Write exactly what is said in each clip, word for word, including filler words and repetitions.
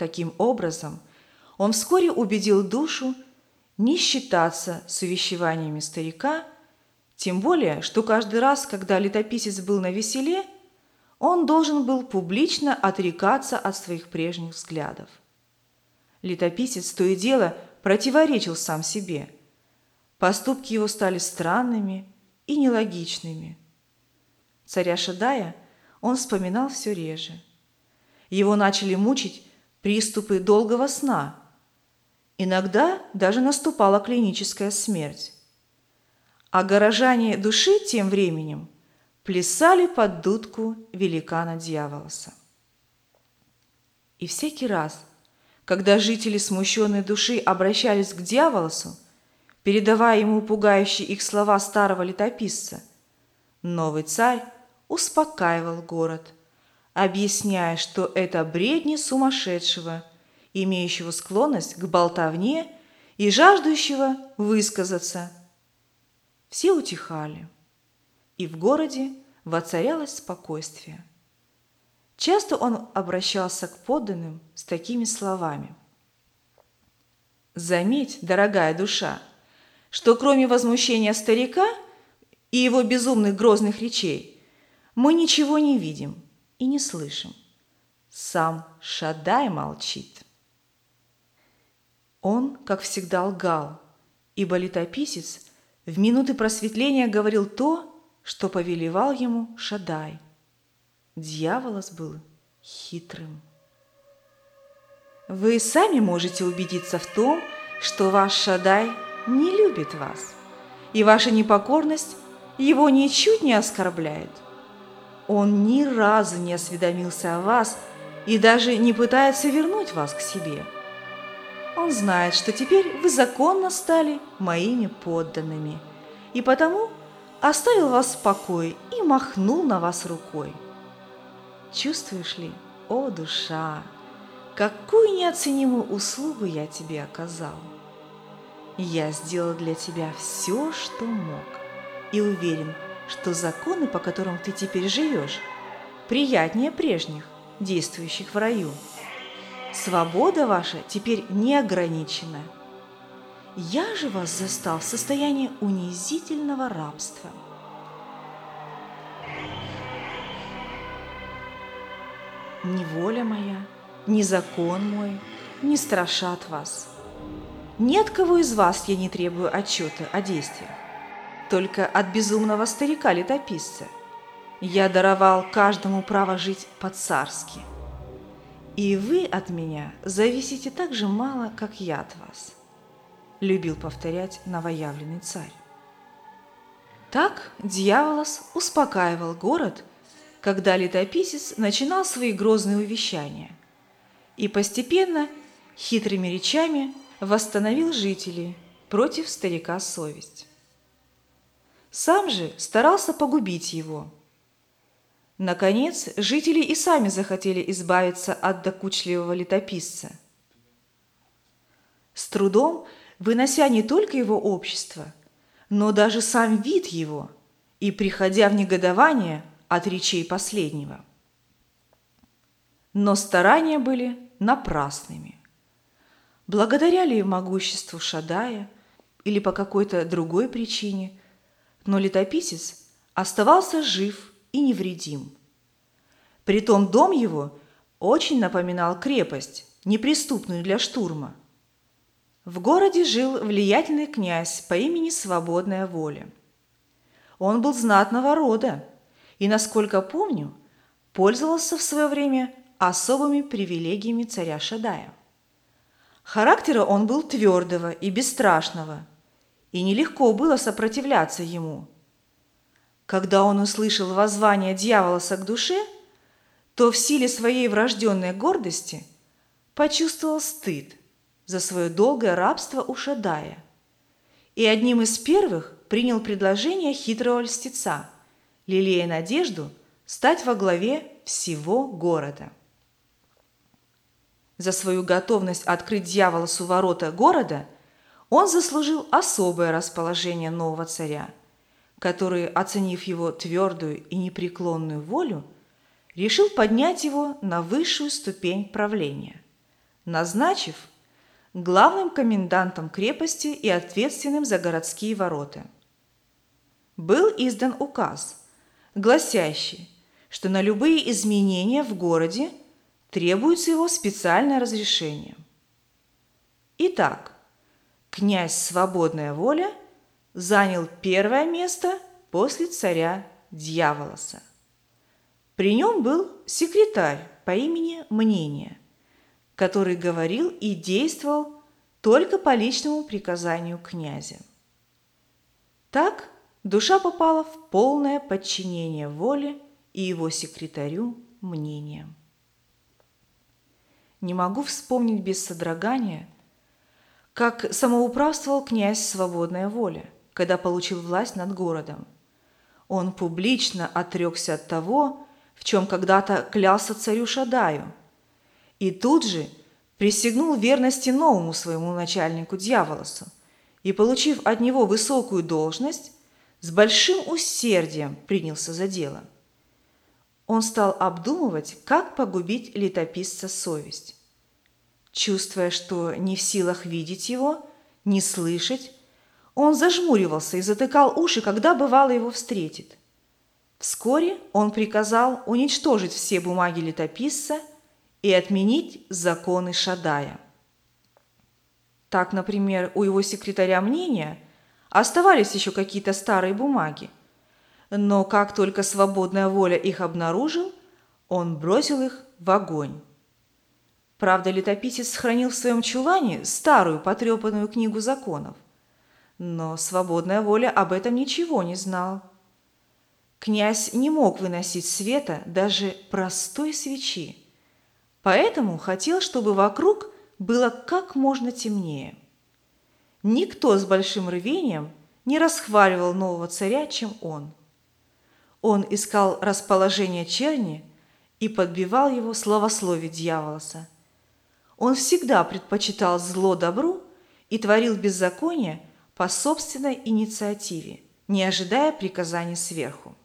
Таким образом, он вскоре убедил душу не считаться с увещеваниями старика, тем более, что каждый раз, когда летописец был навеселе, он должен был публично отрекаться от своих прежних взглядов. Летописец то и дело противоречил сам себе. Поступки его стали странными и нелогичными. Царя Шадая он вспоминал все реже. Его начали мучить приступы долгого сна. Иногда даже наступала клиническая смерть. А горожане души тем временем плясали под дудку великана Дьяволоса. И всякий раз, когда жители смущенной души обращались к Дьяволосу, передавая ему пугающие их слова старого летописца, новый царь успокаивал город, объясняя, что это бредни сумасшедшего, имеющего склонность к болтовне и жаждущего высказаться. Все утихали, и в городе воцарялось спокойствие. Часто он обращался к подданным с такими словами: «Заметь, дорогая душа, что кроме возмущения старика и его безумных грозных речей мы ничего не видим и не слышим. Сам Шадай молчит». Он, как всегда, лгал, ибо летописец в минуты просветления говорил то, что повелевал ему Шадай. Дьяволос был хитрым. Вы сами можете убедиться в том, что ваш Шадай не любит вас, и ваша непокорность его ничуть не оскорбляет. Он ни разу не осведомился о вас и даже не пытается вернуть вас к себе. Он знает, что теперь вы законно стали моими подданными, и потому оставил вас в покое и махнул на вас рукой. Чувствуешь ли, о душа, какую неоценимую услугу я тебе оказал? Я сделал для тебя все, что мог, и уверен, что законы, по которым ты теперь живешь, приятнее прежних, действующих в раю. Свобода ваша теперь не ограничена. Я же вас застал в состоянии унизительного рабства. Ни воля моя, ни закон мой не страшат вас. Ни от кого из вас я не требую отчета о действиях, только от безумного старика-летописца. Я даровал каждому право жить по-царски. И вы от меня зависите так же мало, как я от вас, любил повторять новоявленный царь. Так Дьяволос успокаивал город, когда летописец начинал свои грозные увещания, и постепенно хитрыми речами восстановил жителей против старика совесть. Сам же старался погубить его. Наконец, жители и сами захотели избавиться от докучливого летописца. С трудом вынося не только его общество, но даже сам вид его и приходя в негодование от речей последнего. Но старания были напрасными. Благодаря ли могуществу Шадая или по какой-то другой причине, но летописец оставался жив и невредим. Притом дом его очень напоминал крепость, неприступную для штурма. В городе жил влиятельный князь по имени Свободная Воля. Он был знатного рода и, насколько помню, пользовался в свое время особыми привилегиями царя Шадая. Характера он был твердого и бесстрашного, и нелегко было сопротивляться ему. Когда он услышал воззвание Дьяволоса к душе, то в силе своей врожденной гордости почувствовал стыд за свое долгое рабство у Шадая и одним из первых принял предложение хитрого льстеца, лелея надежду стать во главе всего города. За свою готовность открыть Дьяволосу ворота города он заслужил особое расположение нового царя, который, оценив его твердую и непреклонную волю, решил поднять его на высшую ступень правления, назначив главным комендантом крепости и ответственным за городские ворота. Был издан указ, гласящий, что на любые изменения в городе требуется его специальное разрешение. Итак, князь Свободная Воля занял первое место после царя Дьяволоса. При нем был секретарь по имени Мнение, который говорил и действовал только по личному приказанию князя. Так душа попала в полное подчинение воле и его секретарю Мнения. Не могу вспомнить без содрогания, как самоуправствовал князь Свободная Воля, когда получил власть над городом. Он публично отрекся от того, в чем когда-то клялся царю Шадаю, и тут же присягнул верности новому своему начальнику Дьяволосу и, получив от него высокую должность, с большим усердием принялся за дело. Он стал обдумывать, как погубить летописца совесть. Чувствуя, что не в силах видеть его, не слышать, он зажмуривался и затыкал уши, когда бывало его встретит. Вскоре он приказал уничтожить все бумаги летописца и отменить законы Шадая. Так, например, у его секретаря Мнения оставались еще какие-то старые бумаги, но как только Свободная Воля их обнаружил, он бросил их в огонь. Правда, летописец сохранил в своем чулане старую потрепанную книгу законов, но Свободная Воля об этом ничего не знал. Князь не мог выносить света даже простой свечи, поэтому хотел, чтобы вокруг было как можно темнее. Никто с большим рвением не расхваливал нового царя, чем он. Он искал расположение черни и подбивал его славословие Дьяволоса. Он всегда предпочитал зло добру и творил беззаконие по собственной инициативе, не ожидая приказаний сверху.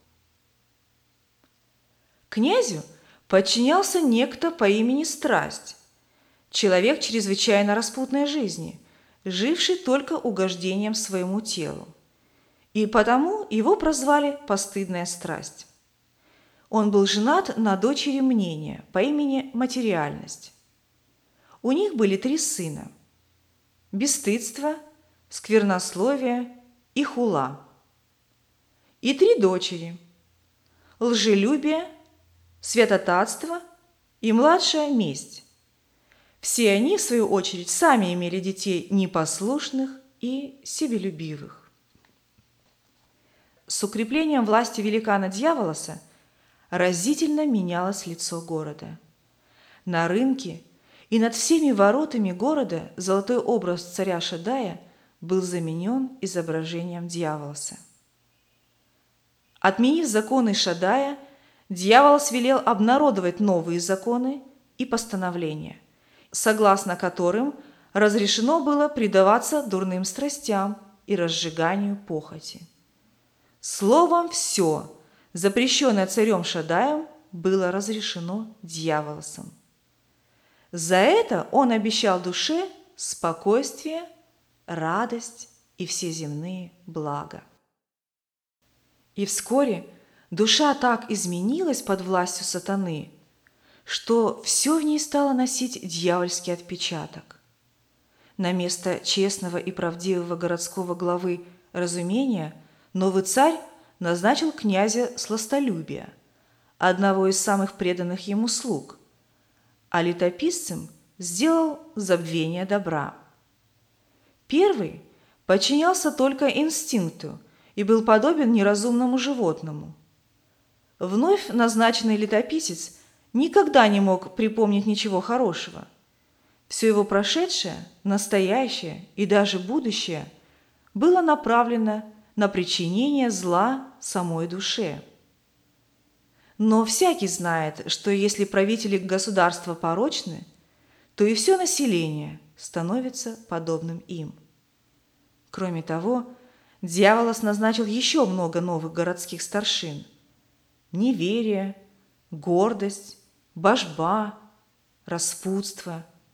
Князю подчинялся некто по имени Страсть, человек чрезвычайно распутной жизни, живший только угождением своему телу, и потому его прозвали «Постыдная страсть». Он был женат на дочери Мнения по имени Материальность. У них были три сына – Бесстыдство, Сквернословие и Хула. И три дочери – Лжелюбие, Святотатство и младшая Месть. Все они, в свою очередь, сами имели детей непослушных и себелюбивых. С укреплением власти великана Дьяволоса разительно менялось лицо города. На рынке и над всеми воротами города золотой образ царя Шадая был заменен изображением Дьяволоса. Отменив законы Шадая, Дьяволос велел обнародовать новые законы и постановления, согласно которым разрешено было предаваться дурным страстям и разжиганию похоти. Словом, все, запрещенное царем Шадаем, было разрешено Дьяволосом. За это он обещал душе спокойствие, радость и все земные блага. И вскоре душа так изменилась под властью сатаны, что все в ней стало носить дьявольский отпечаток. На место честного и правдивого городского главы Разумения новый царь назначил князя Сластолюбия, одного из самых преданных ему слуг, а летописцем сделал Забвение добра. Первый подчинялся только инстинкту и был подобен неразумному животному. Вновь назначенный летописец никогда не мог припомнить ничего хорошего. Все его прошедшее, настоящее и даже будущее было направлено на причинение зла самой душе. Но всякий знает, что если правители государства порочны, то и все население становится подобным им. Кроме того, Дьяволос назначил еще много новых городских старшин. Неверие, гордость, божба, распутство,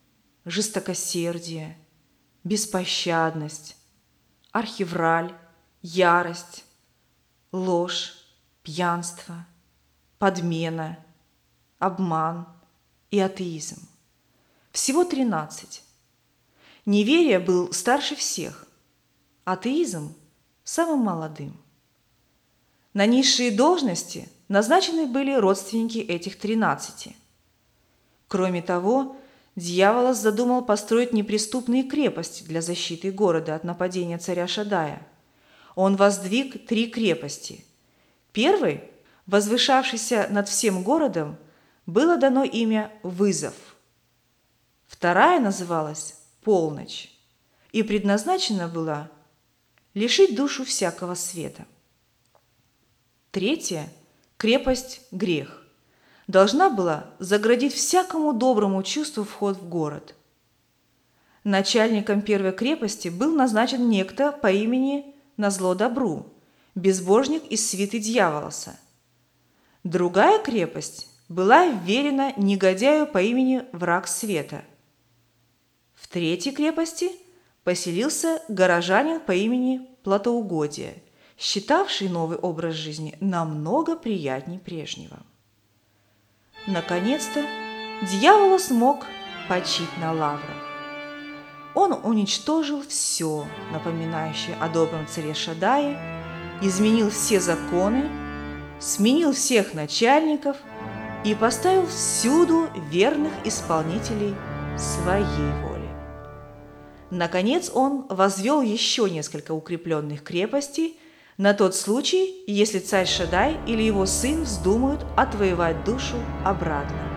жестокосердие, беспощадность, архивраль, ярость, ложь, пьянство, подмена, обман и атеизм. Всего тринадцать. Неверие был старше всех, атеизм – самым молодым. На низшие должности назначены были родственники этих тринадцати. Кроме того, дьяволос задумал построить неприступные крепости для защиты города от нападения царя Шаддая. Он воздвиг три крепости. Первой, возвышавшейся над всем городом, было дано имя «Вызов». Вторая называлась «Полночь» и предназначена была лишить душу всякого света. Третья – крепость «Грех» должна была заградить всякому доброму чувству вход в город. Начальником первой крепости был назначен некто по имени Назло Добру, безбожник из свиты дьяволоса. Другая крепость была вверена негодяю по имени Враг Света. В третьей крепости поселился горожанин по имени Платоугодие, считавший новый образ жизни намного приятней прежнего. Наконец-то дьявол смог почить на лаврах. Он уничтожил все, напоминающее о добром царе Шаддае, изменил все законы, сменил всех начальников и поставил всюду верных исполнителей своей воли. Наконец он возвел еще несколько укрепленных крепостей на тот случай, если царь Шаддай или его сын вздумают отвоевать душу обратно.